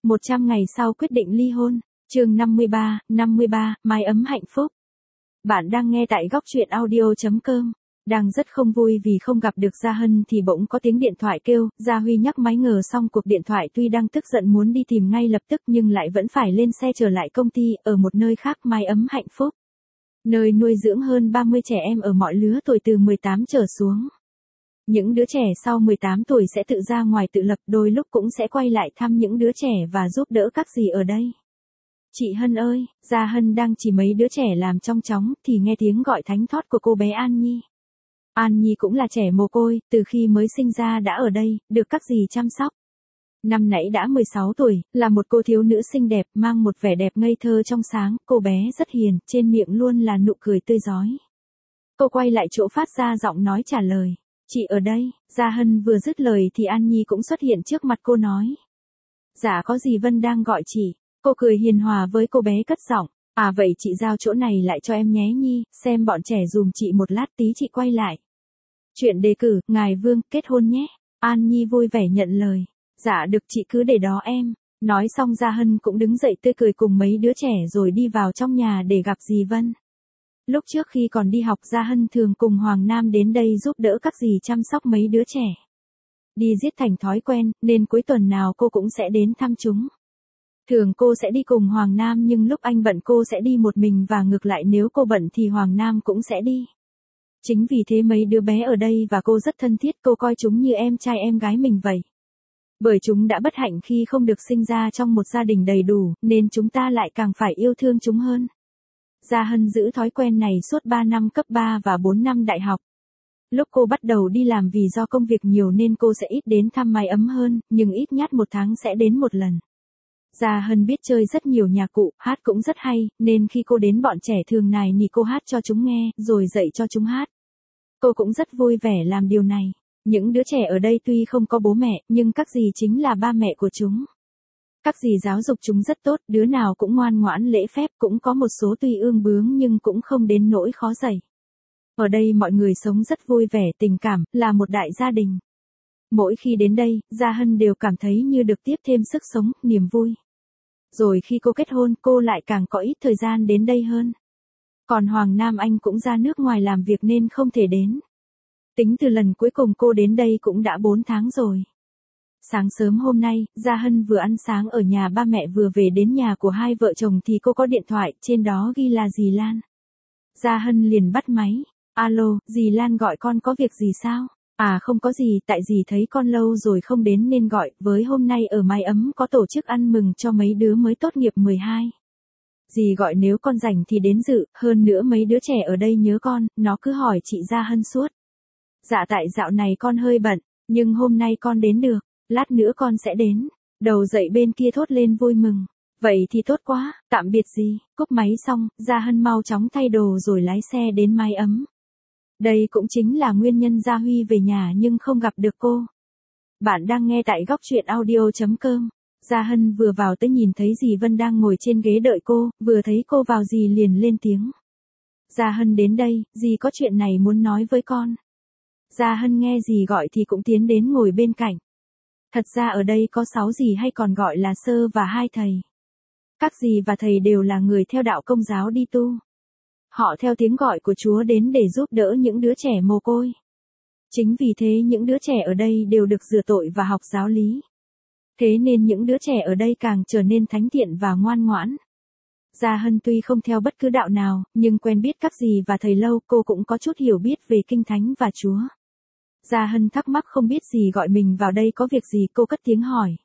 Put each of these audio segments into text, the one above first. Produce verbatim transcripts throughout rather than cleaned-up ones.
một trăm ngày sau quyết định ly hôn. Chương năm mươi ba, năm mươi ba, mái ấm hạnh phúc. Bạn đang nghe tại góc truyện audio chấm com. Đang rất không vui vì không gặp được Gia Hân thì bỗng có tiếng điện thoại kêu, Gia Huy nhấc máy ngờ xong cuộc điện thoại, tuy đang tức giận muốn đi tìm ngay lập tức nhưng lại vẫn phải lên xe trở lại công ty, ở một nơi khác, mái ấm hạnh phúc. Nơi nuôi dưỡng hơn ba mươi trẻ em ở mọi lứa tuổi từ mười tám trở xuống. Những đứa trẻ sau mười tám tuổi sẽ tự ra ngoài tự lập, đôi lúc cũng sẽ quay lại thăm những đứa trẻ và giúp đỡ các dì ở đây. Chị Hân ơi, Gia Hân đang chỉ mấy đứa trẻ làm trong chóng thì nghe tiếng gọi thánh thót của cô bé An Nhi. An Nhi cũng là trẻ mồ côi, từ khi mới sinh ra đã ở đây, được các dì chăm sóc. Năm nãy đã mười sáu tuổi, là một cô thiếu nữ xinh đẹp, mang một vẻ đẹp ngây thơ trong sáng, cô bé rất hiền, trên miệng luôn là nụ cười tươi rói. Cô quay lại chỗ phát ra giọng nói trả lời. Chị ở đây. Gia Hân vừa dứt lời thì An Nhi cũng xuất hiện trước mặt cô nói. Dạ có dì Vân đang gọi chị. Cô cười hiền hòa với cô bé cất giọng. À vậy chị giao chỗ này lại cho em nhé Nhi, xem bọn trẻ dùm chị một lát tí chị quay lại. Chuyện đề cử, ngài Vương, kết hôn nhé. An Nhi vui vẻ nhận lời. Dạ được chị cứ để đó em. Nói xong Gia Hân cũng đứng dậy tươi cười cùng mấy đứa trẻ rồi đi vào trong nhà để gặp dì Vân. Lúc trước khi còn đi học Gia Hân thường cùng Hoàng Nam đến đây giúp đỡ các dì chăm sóc mấy đứa trẻ. Đi giết thành thói quen, nên cuối tuần nào cô cũng sẽ đến thăm chúng. Thường cô sẽ đi cùng Hoàng Nam nhưng lúc anh bận cô sẽ đi một mình và ngược lại nếu cô bận thì Hoàng Nam cũng sẽ đi. Chính vì thế mấy đứa bé ở đây và cô rất thân thiết, cô coi chúng như em trai em gái mình vậy. Bởi chúng đã bất hạnh khi không được sinh ra trong một gia đình đầy đủ, nên chúng ta lại càng phải yêu thương chúng hơn. Gia Hân giữ thói quen này suốt ba năm cấp ba và bốn năm đại học. Lúc cô bắt đầu đi làm vì do công việc nhiều nên cô sẽ ít đến thăm mái ấm hơn, nhưng ít nhất một tháng sẽ đến một lần. Gia Hân biết chơi rất nhiều nhạc cụ, hát cũng rất hay, nên khi cô đến bọn trẻ thường nài nỉ cô hát cho chúng nghe, rồi dạy cho chúng hát. Cô cũng rất vui vẻ làm điều này. Những đứa trẻ ở đây tuy không có bố mẹ, nhưng các dì chính là ba mẹ của chúng. Các dì giáo dục chúng rất tốt, đứa nào cũng ngoan ngoãn lễ phép, cũng có một số tuy ương bướng nhưng cũng không đến nỗi khó dạy. Ở đây mọi người sống rất vui vẻ, tình cảm, là một đại gia đình. Mỗi khi đến đây, Gia Hân đều cảm thấy như được tiếp thêm sức sống, niềm vui. Rồi khi cô kết hôn, cô lại càng có ít thời gian đến đây hơn. Còn Hoàng Nam anh cũng ra nước ngoài làm việc nên không thể đến. Tính từ lần cuối cùng cô đến đây cũng đã bốn tháng rồi. Sáng sớm hôm nay, Gia Hân vừa ăn sáng ở nhà ba mẹ vừa về đến nhà của hai vợ chồng thì cô có điện thoại, trên đó ghi là dì Lan. Gia Hân liền bắt máy. Alo, dì Lan gọi con có việc gì sao? À không có gì, tại dì thấy con lâu rồi không đến nên gọi, với hôm nay ở mái ấm có tổ chức ăn mừng cho mấy đứa mới tốt nghiệp mười hai. Dì gọi nếu con rảnh thì đến dự, hơn nữa mấy đứa trẻ ở đây nhớ con, nó cứ hỏi chị Gia Hân suốt. Dạ tại dạo này con hơi bận, nhưng hôm nay con đến được, lát nữa con sẽ đến. Đầu dậy bên kia thốt lên vui mừng. Vậy thì tốt quá, tạm biệt dì. Cúp máy xong, Gia Hân mau chóng thay đồ rồi lái xe đến mái ấm. Đây cũng chính là nguyên nhân Gia Huy về nhà nhưng không gặp được cô. Bạn đang nghe tại góc truyện audio chấm com. Gia Hân vừa vào tới nhìn thấy dì Vân đang ngồi trên ghế đợi cô, vừa thấy cô vào dì liền lên tiếng. Gia Hân đến đây, dì có chuyện này muốn nói với con. Gia Hân nghe dì gọi thì cũng tiến đến ngồi bên cạnh. Thật ra ở đây có sáu dì hay còn gọi là sơ và hai thầy. Các dì và thầy đều là người theo đạo Công giáo đi tu. Họ theo tiếng gọi của Chúa đến để giúp đỡ những đứa trẻ mồ côi. Chính vì thế những đứa trẻ ở đây đều được rửa tội và học giáo lý. Thế nên những đứa trẻ ở đây càng trở nên thánh thiện và ngoan ngoãn. Gia Hân tuy không theo bất cứ đạo nào, nhưng quen biết các dì và thầy lâu, cô cũng có chút hiểu biết về Kinh Thánh và Chúa. Gia Hân thắc mắc không biết dì gọi mình vào đây có việc gì, cô cất tiếng hỏi.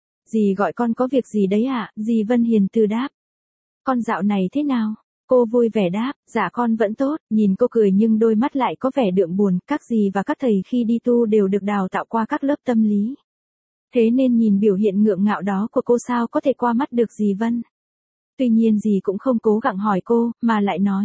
Dì gọi con có việc gì đấy ạ? À? Dì Vân hiền từ đáp. Con dạo này thế nào? Cô vui vẻ đáp, dạ con vẫn tốt. Nhìn cô cười nhưng đôi mắt lại có vẻ đượm buồn. Các dì và các thầy khi đi tu đều được đào tạo qua các lớp tâm lý. Thế nên nhìn biểu hiện ngượng ngạo đó của cô sao có thể qua mắt được dì Vân. Tuy nhiên dì cũng không cố gắng hỏi cô, mà lại nói.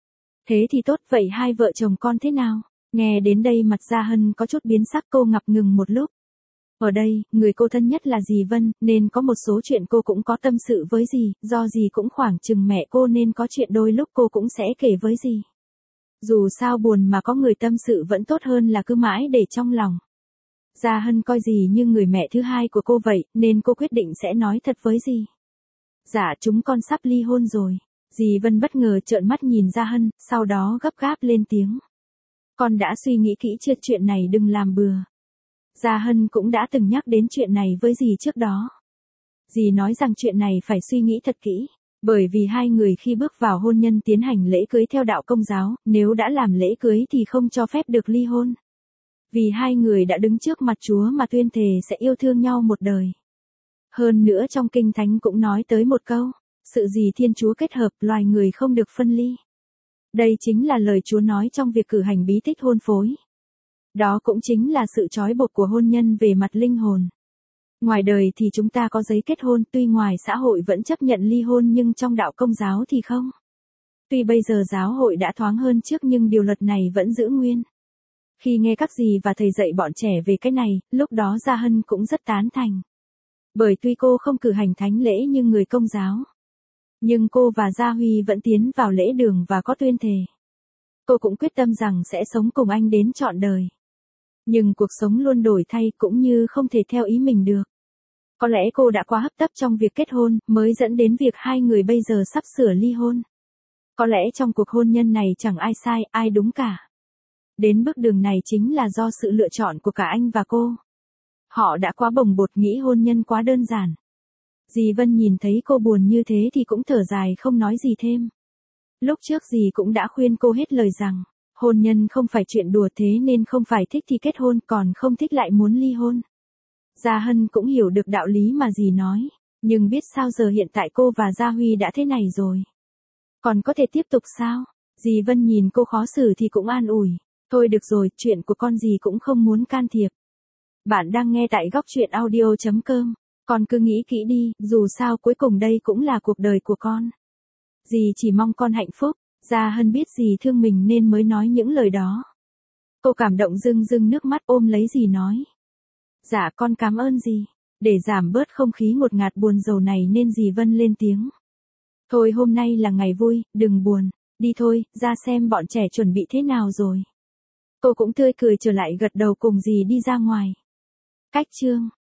Thế thì tốt, vậy hai vợ chồng con thế nào? Nghe đến đây mặt Gia Hân có chút biến sắc, cô ngập ngừng một lúc. Ở đây, người cô thân nhất là dì Vân, nên có một số chuyện cô cũng có tâm sự với dì, do dì cũng khoảng chừng mẹ cô nên có chuyện đôi lúc cô cũng sẽ kể với dì. Dù sao buồn mà có người tâm sự vẫn tốt hơn là cứ mãi để trong lòng. Gia Hân coi dì như người mẹ thứ hai của cô vậy, nên cô quyết định sẽ nói thật với dì. Dạ chúng con sắp ly hôn rồi. Dì Vân bất ngờ trợn mắt nhìn Gia Hân, sau đó gấp gáp lên tiếng. Con đã suy nghĩ kỹ chưa, chuyện này đừng làm bừa. Gia Hân cũng đã từng nhắc đến chuyện này với dì trước đó. Dì nói rằng chuyện này phải suy nghĩ thật kỹ, bởi vì hai người khi bước vào hôn nhân tiến hành lễ cưới theo đạo Công giáo, nếu đã làm lễ cưới thì không cho phép được ly hôn. Vì hai người đã đứng trước mặt Chúa mà tuyên thề sẽ yêu thương nhau một đời. Hơn nữa trong Kinh Thánh cũng nói tới một câu, sự gì Thiên Chúa kết hợp, loài người không được phân ly. Đây chính là lời Chúa nói trong việc cử hành bí tích hôn phối. Đó cũng chính là sự trói buộc của hôn nhân về mặt linh hồn. Ngoài đời thì chúng ta có giấy kết hôn, tuy ngoài xã hội vẫn chấp nhận ly hôn nhưng trong đạo Công giáo thì không. Tuy bây giờ giáo hội đã thoáng hơn trước nhưng điều luật này vẫn giữ nguyên. Khi nghe các dì và thầy dạy bọn trẻ về cái này, lúc đó Gia Hân cũng rất tán thành. Bởi tuy cô không cử hành thánh lễ như người Công giáo, nhưng cô và Gia Huy vẫn tiến vào lễ đường và có tuyên thề. Cô cũng quyết tâm rằng sẽ sống cùng anh đến trọn đời. Nhưng cuộc sống luôn đổi thay cũng như không thể theo ý mình được. Có lẽ cô đã quá hấp tấp trong việc kết hôn, mới dẫn đến việc hai người bây giờ sắp sửa ly hôn. Có lẽ trong cuộc hôn nhân này chẳng ai sai, ai đúng cả. Đến bước đường này chính là do sự lựa chọn của cả anh và cô. Họ đã quá bồng bột nghĩ hôn nhân quá đơn giản. Dì Vân nhìn thấy cô buồn như thế thì cũng thở dài không nói gì thêm. Lúc trước dì cũng đã khuyên cô hết lời rằng, hôn nhân không phải chuyện đùa, thế nên không phải thích thì kết hôn, còn không thích lại muốn ly hôn. Gia Hân cũng hiểu được đạo lý mà dì nói, nhưng biết sao giờ hiện tại cô và Gia Huy đã thế này rồi. Còn có thể tiếp tục sao? Dì Vân nhìn cô khó xử thì cũng an ủi. Thôi được rồi, chuyện của con dì cũng không muốn can thiệp. Bạn đang nghe tại góc truyện audio chấm com. Con cứ nghĩ kỹ đi, dù sao cuối cùng đây cũng là cuộc đời của con. Dì chỉ mong con hạnh phúc. Gia Hân biết dì thương mình nên mới nói những lời đó. Cô cảm động rưng rưng nước mắt ôm lấy dì nói. Dạ con cảm ơn dì. Để giảm bớt không khí ngột ngạt buồn rầu này nên dì Vân lên tiếng. Thôi hôm nay là ngày vui, đừng buồn. Đi thôi, ra xem bọn trẻ chuẩn bị thế nào rồi. Cô cũng tươi cười trở lại gật đầu cùng dì đi ra ngoài. Cách chương